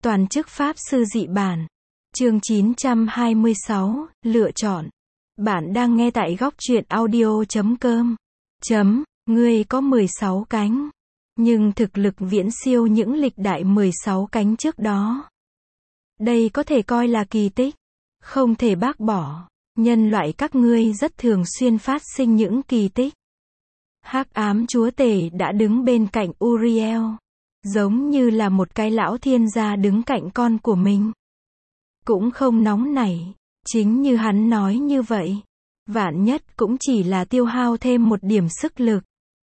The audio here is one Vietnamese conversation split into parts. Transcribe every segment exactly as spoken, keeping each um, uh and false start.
Toàn chức Pháp Sư dị bản. Chương chín trăm hai mươi sáu, lựa chọn. Bạn đang nghe tại góc truyện audio chấm com. Chấm, ngươi có mười sáu cánh. Nhưng thực lực viễn siêu những lịch đại mười sáu cánh trước đó. Đây có thể coi là kỳ tích. Không thể bác bỏ. Nhân loại các ngươi rất thường xuyên phát sinh những kỳ tích. Hắc ám chúa tể đã đứng bên cạnh Uriel. Giống như là một cái lão thiên gia đứng cạnh con của mình. Cũng không nóng nảy. Chính như hắn nói như vậy. Vạn nhất cũng chỉ là tiêu hao thêm một điểm sức lực.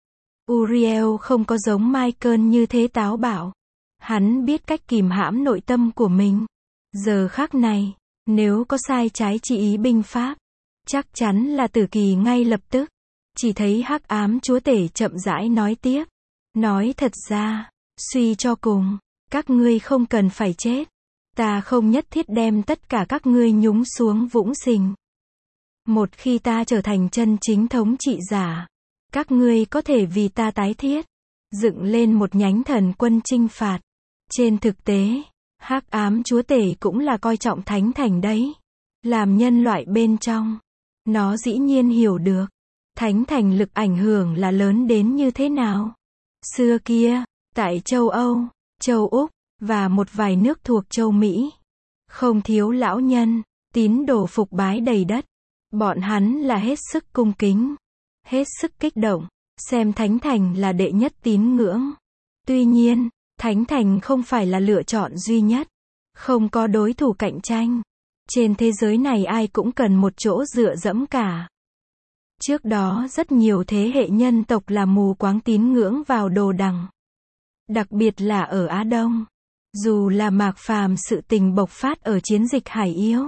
Uriel không có giống Michael như thế táo bạo. Hắn biết cách kìm hãm nội tâm của mình. Giờ khắc này, nếu có sai trái chi ý binh pháp, chắc chắn là tử kỳ ngay lập tức. Chỉ thấy hắc ám chúa tể chậm rãi nói tiếp. Nói thật ra, suy cho cùng, các ngươi không cần phải chết. Ta không nhất thiết đem tất cả các ngươi nhúng xuống vũng sình. Một khi ta trở thành chân chính thống trị giả, các ngươi có thể vì ta tái thiết, dựng lên một nhánh thần quân chinh phạt. Trên thực tế, hắc ám chúa tể cũng là coi trọng thánh thành đấy. Làm nhân loại bên trong, nó dĩ nhiên hiểu được, thánh thành lực ảnh hưởng là lớn đến như thế nào. Xưa kia, tại châu Âu, châu Úc, và một vài nước thuộc châu Mỹ, không thiếu lão nhân, tín đồ phục bái đầy đất. Bọn hắn là hết sức cung kính, hết sức kích động, xem thánh thành là đệ nhất tín ngưỡng. Tuy nhiên, thánh thành không phải là lựa chọn duy nhất, không có đối thủ cạnh tranh. Trên thế giới này ai cũng cần một chỗ dựa dẫm cả. Trước đó rất nhiều thế hệ nhân tộc là mù quáng tín ngưỡng vào đồ đằng. Đặc biệt là ở Á Đông. Dù là Mạc Phàm sự tình bộc phát ở chiến dịch Hải Yếu.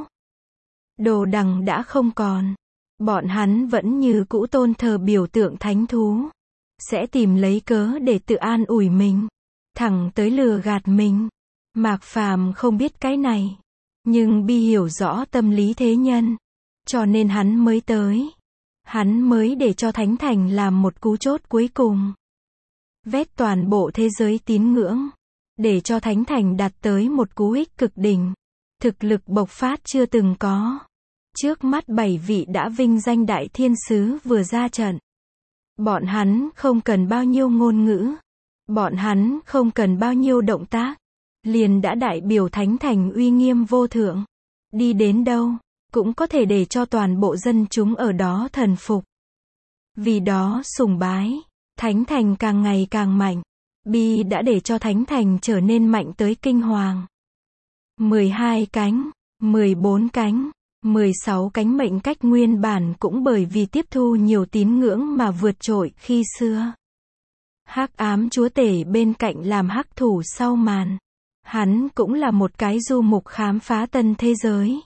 Đồ đằng đã không còn. Bọn hắn vẫn như cũ tôn thờ biểu tượng thánh thú. Sẽ tìm lấy cớ để tự an ủi mình. Thẳng tới lừa gạt mình. Mạc Phàm không biết cái này. Nhưng Bi hiểu rõ tâm lý thế nhân. Cho nên hắn mới tới. Hắn mới để cho Thánh Thành làm một cú chốt cuối cùng. Vét toàn bộ thế giới tín ngưỡng. Để cho Thánh Thành đạt tới một cú hích cực đỉnh. Thực lực bộc phát chưa từng có. Trước mắt bảy vị đã vinh danh đại thiên sứ vừa ra trận. Bọn hắn không cần bao nhiêu ngôn ngữ. Bọn hắn không cần bao nhiêu động tác. Liền đã đại biểu Thánh Thành uy nghiêm vô thượng. Đi đến đâu, cũng có thể để cho toàn bộ dân chúng ở đó thần phục. Vì đó sùng bái, Thánh Thành càng ngày càng mạnh. Bi đã để cho Thánh Thành trở nên mạnh tới kinh hoàng. mười hai cánh, mười bốn cánh, mười sáu cánh mệnh cách nguyên bản cũng bởi vì tiếp thu nhiều tín ngưỡng mà vượt trội khi xưa. Hắc ám chúa tể bên cạnh làm hắc thủ sau màn. Hắn cũng là một cái du mục khám phá tân thế giới.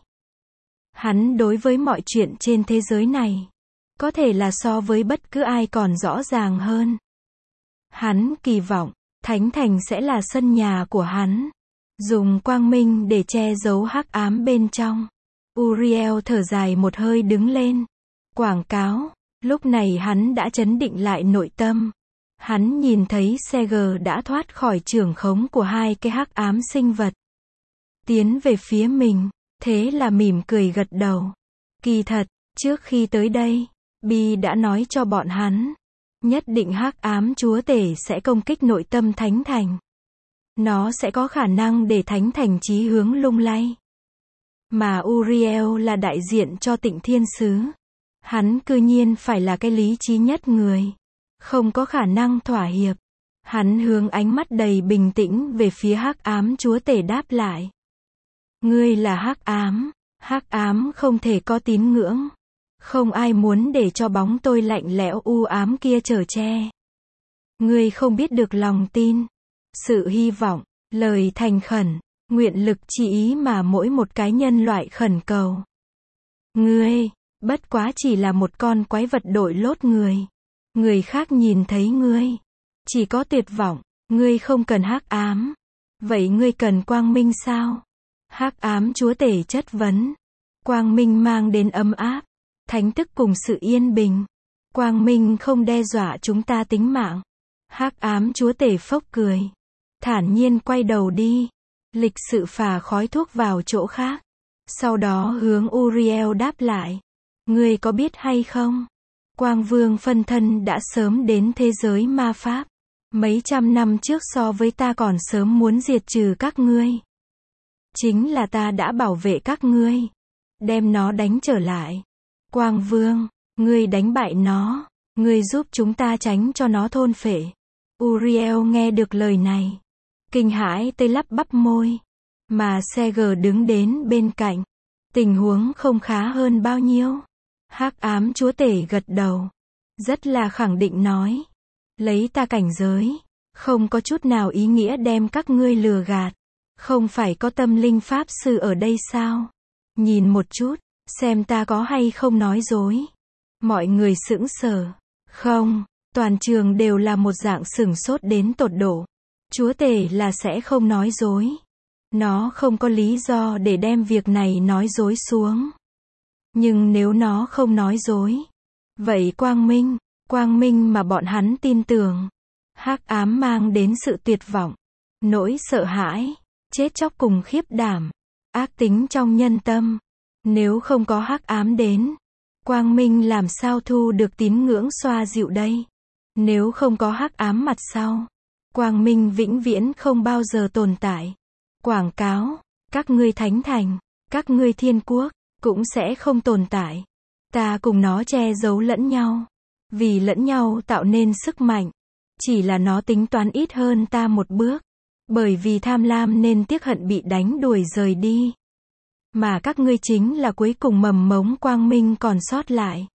Hắn đối với mọi chuyện trên thế giới này, có thể là so với bất cứ ai còn rõ ràng hơn. Hắn kỳ vọng, Thánh Thành sẽ là sân nhà của hắn. Dùng quang minh để che giấu hắc ám bên trong. Uriel thở dài một hơi đứng lên. Quảng cáo, lúc này hắn đã trấn định lại nội tâm. Hắn nhìn thấy Seger đã thoát khỏi trưởng khống của hai cái hắc ám sinh vật. Tiến về phía mình, thế là mỉm cười gật đầu. Kỳ thật, trước khi tới đây, Bi đã nói cho bọn hắn. Nhất định hắc ám chúa tể sẽ công kích nội tâm Thánh Thành. Nó sẽ có khả năng để Thánh Thành chí hướng lung lay. Mà Uriel là đại diện cho Tịnh Thiên Sứ. Hắn cư nhiên phải là cái lý trí nhất người. Không có khả năng thỏa hiệp. Hắn hướng ánh mắt đầy bình tĩnh về phía hắc ám chúa tể đáp lại. Ngươi là hắc ám. Hắc ám không thể có tín ngưỡng. Không ai muốn để cho bóng tôi lạnh lẽo u ám kia chở che. Ngươi không biết được lòng tin, sự hy vọng, lời thành khẩn, nguyện lực chỉ ý mà mỗi một cái nhân loại khẩn cầu. Ngươi, bất quá chỉ là một con quái vật đội lốt người. Người khác nhìn thấy ngươi, chỉ có tuyệt vọng. Ngươi không cần hắc ám. Vậy ngươi cần quang minh sao? Hắc ám chúa tể chất vấn. Quang minh mang đến ấm áp, thánh thức cùng sự yên bình. Quang minh không đe dọa chúng ta tính mạng. Hắc ám chúa tể phốc cười, thản nhiên quay đầu đi. Lịch sự phả khói thuốc vào chỗ khác. Sau đó hướng Uriel đáp lại. Ngươi có biết hay không? Quang Vương phân thân đã sớm đến thế giới ma pháp. Mấy trăm năm trước so với ta còn sớm muốn diệt trừ các ngươi. Chính là ta đã bảo vệ các ngươi. Đem nó đánh trở lại. Quang Vương, ngươi đánh bại nó. Ngươi giúp chúng ta tránh cho nó thôn phệ. Uriel nghe được lời này. Kinh hãi tới lắp bắp môi. Mà Seger đứng đến bên cạnh. Tình huống không khá hơn bao nhiêu. Hắc ám chúa tể gật đầu. Rất là khẳng định nói. Lấy ta cảnh giới. Không có chút nào ý nghĩa đem các ngươi lừa gạt. Không phải có tâm linh pháp sư ở đây sao? Nhìn một chút. Xem ta có hay không nói dối. Mọi người sững sờ. Không. Toàn trường đều là một dạng sửng sốt đến tột độ. Chúa tể là sẽ không nói dối. Nó không có lý do để đem việc này nói dối xuống. Nhưng nếu nó không nói dối. Vậy quang minh, quang minh mà bọn hắn tin tưởng. Hắc ám mang đến sự tuyệt vọng. Nỗi sợ hãi. Chết chóc cùng khiếp đảm. Ác tính trong nhân tâm. Nếu không có hắc ám đến. Quang minh làm sao thu được tín ngưỡng xoa dịu đây? Nếu không có hắc ám mặt sau. Quang minh vĩnh viễn không bao giờ tồn tại. Quảng cáo, các ngươi thánh thành, các ngươi thiên quốc, cũng sẽ không tồn tại. Ta cùng nó che giấu lẫn nhau. Vì lẫn nhau tạo nên sức mạnh. Chỉ là nó tính toán ít hơn ta một bước. Bởi vì tham lam nên tiếc hận bị đánh đuổi rời đi. Mà các ngươi chính là cuối cùng mầm mống quang minh còn sót lại.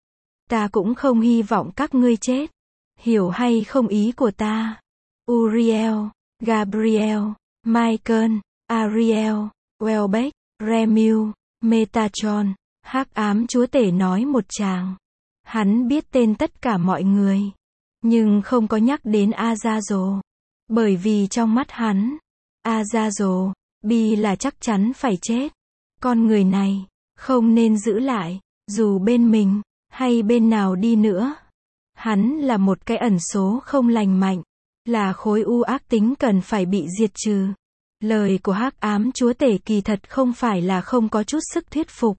Ta cũng không hy vọng các ngươi chết. Hiểu hay không ý của ta? Uriel, Gabriel, Michael, Ariel, Welbeck, Remiel, Metatron, hắc ám chúa tể nói một tràng. Hắn biết tên tất cả mọi người. Nhưng không có nhắc đến Azazel. Bởi vì trong mắt hắn, Azazel, Bi là chắc chắn phải chết. Con người này, không nên giữ lại, dù bên mình, hay bên nào đi nữa. Hắn là một cái ẩn số không lành mạnh. Là khối u ác tính cần phải bị diệt trừ. Lời của hắc ám chúa tể kỳ thật không phải là không có chút sức thuyết phục.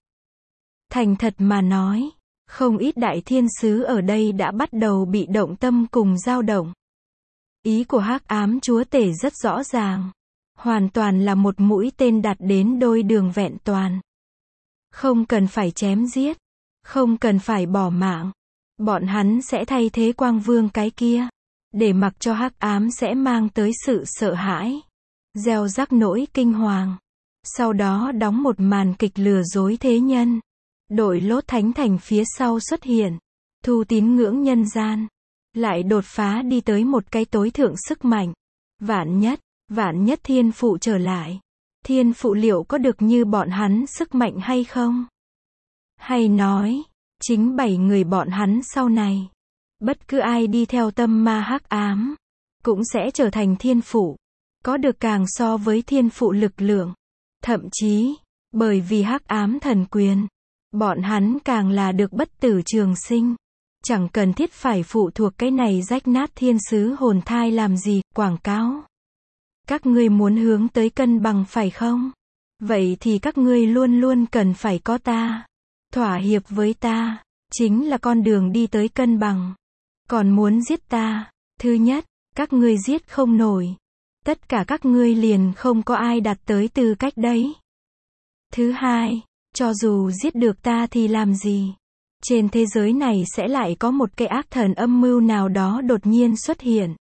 Thành thật mà nói, không ít đại thiên sứ ở đây đã bắt đầu bị động tâm cùng dao động. Ý của hắc ám chúa tể rất rõ ràng. Hoàn toàn là một mũi tên đặt đến đôi đường vẹn toàn. Không cần phải chém giết. Không cần phải bỏ mạng. Bọn hắn sẽ thay thế quang vương cái kia. Để mặc cho hắc ám sẽ mang tới sự sợ hãi. Gieo rắc nỗi kinh hoàng. Sau đó đóng một màn kịch lừa dối thế nhân. Đội lốt thánh thành phía sau xuất hiện. Thu tín ngưỡng nhân gian. Lại đột phá đi tới một cái tối thượng sức mạnh. Vạn nhất, vạn nhất thiên phụ trở lại. Thiên phụ liệu có được như bọn hắn sức mạnh hay không? Hay nói, chính bảy người bọn hắn sau này. Bất cứ ai đi theo tâm ma hắc ám, cũng sẽ trở thành thiên phụ. Có được càng so với thiên phụ lực lượng. Thậm chí, bởi vì hắc ám thần quyền, bọn hắn càng là được bất tử trường sinh. Chẳng cần thiết phải phụ thuộc cái này rách nát thiên sứ hồn thai làm gì, quảng cáo. Các ngươi muốn hướng tới cân bằng phải không? Vậy thì các ngươi luôn luôn cần phải có ta. Thỏa hiệp với ta, chính là con đường đi tới cân bằng. Còn muốn giết ta, thứ nhất, các ngươi giết không nổi. Tất cả các ngươi liền không có ai đạt tới tư cách đấy. Thứ hai, cho dù giết được ta thì làm gì? Trên thế giới này sẽ lại có một cái ác thần âm mưu nào đó đột nhiên xuất hiện.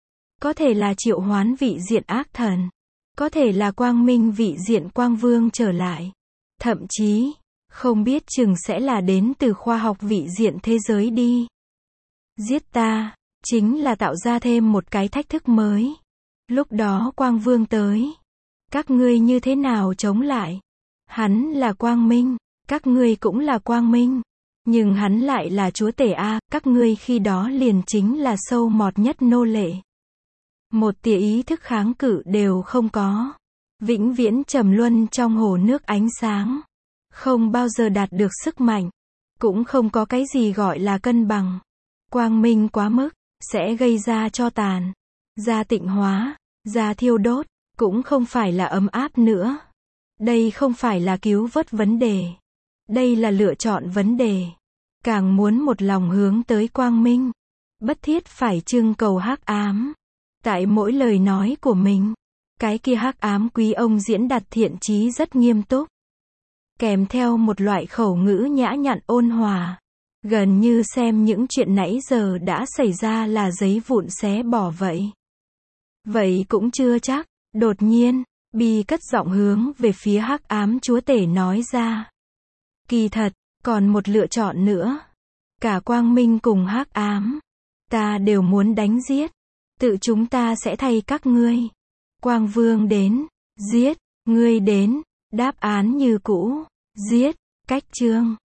Có thể là triệu hoán vị diện ác thần. Có thể là quang minh vị diện quang vương trở lại. Thậm chí, không biết chừng sẽ là đến từ khoa học vị diện thế giới đi. Giết ta, chính là tạo ra thêm một cái thách thức mới. Lúc đó quang vương tới. Các ngươi như thế nào chống lại? Hắn là quang minh, các ngươi cũng là quang minh. Nhưng hắn lại là chúa tể A, các ngươi khi đó liền chính là sâu mọt nhất nô lệ. Một tia ý thức kháng cự đều không có. Vĩnh viễn trầm luân trong hồ nước ánh sáng. Không bao giờ đạt được sức mạnh. Cũng không có cái gì gọi là cân bằng. Quang minh quá mức, sẽ gây ra cho tàn. Ra tịnh hóa, ra thiêu đốt, Cũng không phải là ấm áp nữa. Đây không phải là cứu vớt vấn đề. Đây là lựa chọn vấn đề. Càng muốn một lòng hướng tới quang minh. Bất thiết phải trưng cầu hắc ám. Tại mỗi lời nói của mình. Cái kia hắc ám quý ông diễn đạt thiện chí rất nghiêm túc. Kèm theo một loại khẩu ngữ nhã nhặn ôn hòa. Gần như xem những chuyện nãy giờ đã xảy ra là giấy vụn xé bỏ vậy. Vậy cũng chưa chắc. Đột nhiên, Bi cất giọng hướng về phía hắc ám chúa tể nói ra. Kỳ thật, còn một lựa chọn nữa. Cả quang minh cùng hắc ám. Ta đều muốn đánh giết. Tự chúng ta sẽ thay các ngươi. Quang vương đến. Giết. Ngươi đến. Đáp án như cũ. Giết. Cách chương.